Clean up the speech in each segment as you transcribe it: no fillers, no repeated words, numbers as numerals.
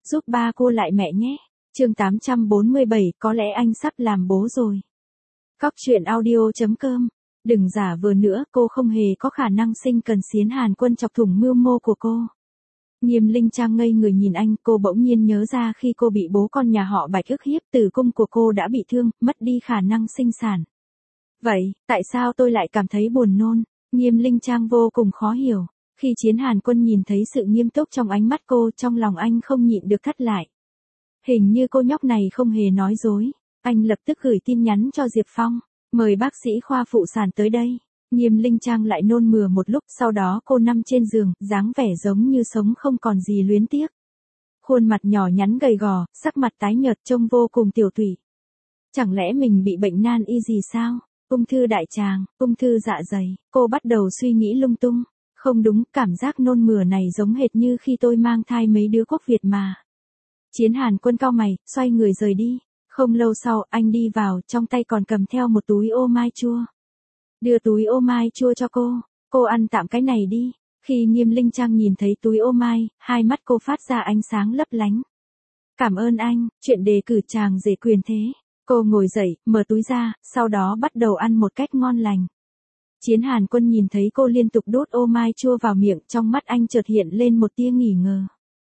giúp ba cô lại mẹ nhé. Chương 847, có lẽ anh sắp làm bố rồi. Cóc truyện audio.com. Đừng giả vờ nữa, cô không hề có khả năng sinh cần Xiến Hàn Quân chọc thủng mưu mô của cô. Nghiêm Linh Trang ngây người nhìn anh, cô bỗng nhiên nhớ ra khi cô bị bố con nhà họ Bạch ức hiếp, tử cung của cô đã bị thương, mất đi khả năng sinh sản. Vậy, tại sao tôi lại cảm thấy buồn nôn? Nghiêm Linh Trang vô cùng khó hiểu. Khi Chiến Hàn Quân nhìn thấy sự nghiêm túc trong ánh mắt cô, trong lòng anh không nhịn được thắt lại. Hình như cô nhóc này không hề nói dối. Anh lập tức gửi tin nhắn cho Diệp Phong, mời bác sĩ khoa phụ sản tới đây. Nghiêm Linh Trang lại nôn mửa một lúc, sau đó cô nằm trên giường, dáng vẻ giống như sống không còn gì luyến tiếc. Khuôn mặt nhỏ nhắn gầy gò, sắc mặt tái nhợt trông vô cùng tiểu tụy. Chẳng lẽ mình bị bệnh nan y gì sao? Ung thư đại tràng, ung thư dạ dày, cô bắt đầu suy nghĩ lung tung. Không đúng, cảm giác nôn mửa này giống hệt như khi tôi mang thai mấy đứa gốc Việt mà. Chiến Hàn Quân cau mày, xoay người rời đi. Không lâu sau, anh đi vào, trong tay còn cầm theo một túi ô mai chua. Đưa túi ô mai chua cho cô ăn tạm cái này đi. Khi Nghiêm Linh Trang nhìn thấy túi ô mai, hai mắt cô phát ra ánh sáng lấp lánh. Cảm ơn anh, chuyện đề cử chàng rể quyền thế. Cô ngồi dậy, mở túi ra, sau đó bắt đầu ăn một cách ngon lành. Chiến Hàn Quân nhìn thấy cô liên tục đút ô mai chua vào miệng, trong mắt anh chợt hiện lên một tia nghỉ ngờ.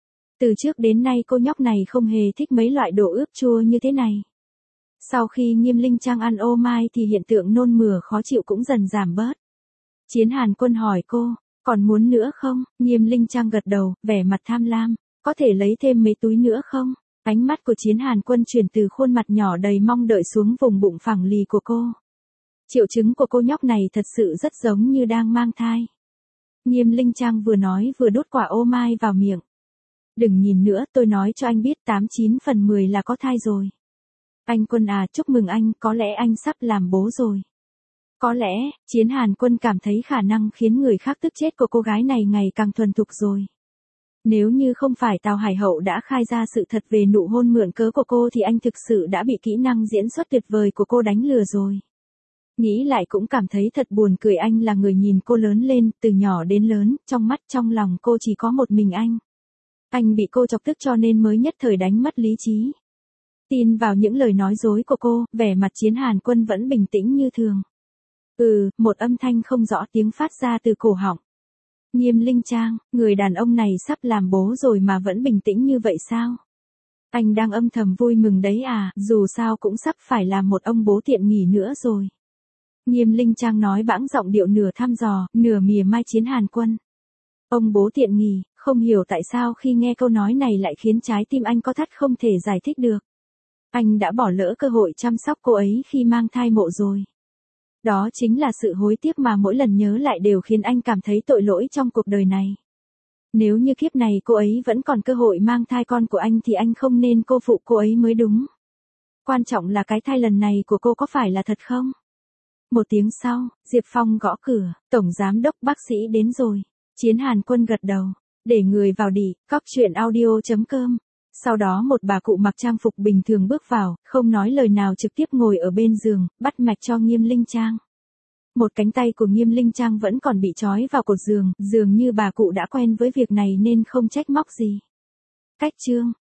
Từ trước đến nay cô nhóc này không hề thích mấy loại đồ ướp chua như thế này. Sau khi Nghiêm Linh Trang ăn ô mai thì hiện tượng nôn mửa khó chịu cũng dần giảm bớt. Chiến Hàn Quân hỏi cô, còn muốn nữa không? Nghiêm Linh Trang gật đầu, vẻ mặt tham lam, có thể lấy thêm mấy túi nữa không? Ánh mắt của Chiến Hàn Quân chuyển từ khuôn mặt nhỏ đầy mong đợi xuống vùng bụng phẳng lì của cô. Triệu chứng của cô nhóc này thật sự rất giống như đang mang thai. Nghiêm Linh Trang vừa nói vừa đút quả ô mai vào miệng. Đừng nhìn nữa, tôi nói cho anh biết 89 phần 10 là có thai rồi. Anh Quân à, chúc mừng anh, có lẽ anh sắp làm bố rồi. Có lẽ, Chiến Hàn Quân cảm thấy khả năng khiến người khác tức chết của cô gái này ngày càng thuần thục rồi. Nếu như không phải Tào Hải Hậu đã khai ra sự thật về nụ hôn mượn cớ của cô thì anh thực sự đã bị kỹ năng diễn xuất tuyệt vời của cô đánh lừa rồi. Nghĩ lại cũng cảm thấy thật buồn cười, anh là người nhìn cô lớn lên, từ nhỏ đến lớn, trong mắt trong lòng cô chỉ có một mình anh. Anh bị cô chọc tức cho nên mới nhất thời đánh mất lý trí. Tin vào những lời nói dối của cô, vẻ mặt Chiến Hàn Quân vẫn bình tĩnh như thường. Một âm thanh không rõ tiếng phát ra từ cổ họng. Nghiêm Linh Trang, người đàn ông này sắp làm bố rồi mà vẫn bình tĩnh như vậy sao? Anh đang âm thầm vui mừng đấy à, dù sao cũng sắp phải làm một ông bố tiện nghỉ nữa rồi. Nghiêm Linh Trang nói bãng giọng điệu nửa thăm dò, nửa mỉa mai Chiến Hàn Quân. Ông bố tiện nghỉ, không hiểu tại sao khi nghe câu nói này lại khiến trái tim anh co thắt không thể giải thích được. Anh đã bỏ lỡ cơ hội chăm sóc cô ấy khi mang thai mộ rồi. Đó chính là sự hối tiếc mà mỗi lần nhớ lại đều khiến anh cảm thấy tội lỗi trong cuộc đời này. Nếu như kiếp này cô ấy vẫn còn cơ hội mang thai con của anh thì anh không nên cô phụ cô ấy mới đúng. Quan trọng là cái thai lần này của cô có phải là thật không? Một tiếng sau, Diệp Phong gõ cửa, Tổng Giám đốc bác sĩ đến rồi. Chiến Hàn Quân gật đầu, để người vào đi, cóc truyện audio.com. Sau đó một bà cụ mặc trang phục bình thường bước vào, không nói lời nào trực tiếp ngồi ở bên giường, bắt mạch cho Nghiêm Linh Trang. Một cánh tay của Nghiêm Linh Trang vẫn còn bị trói vào cột giường, dường như bà cụ đã quen với việc này nên không trách móc gì. Cách chương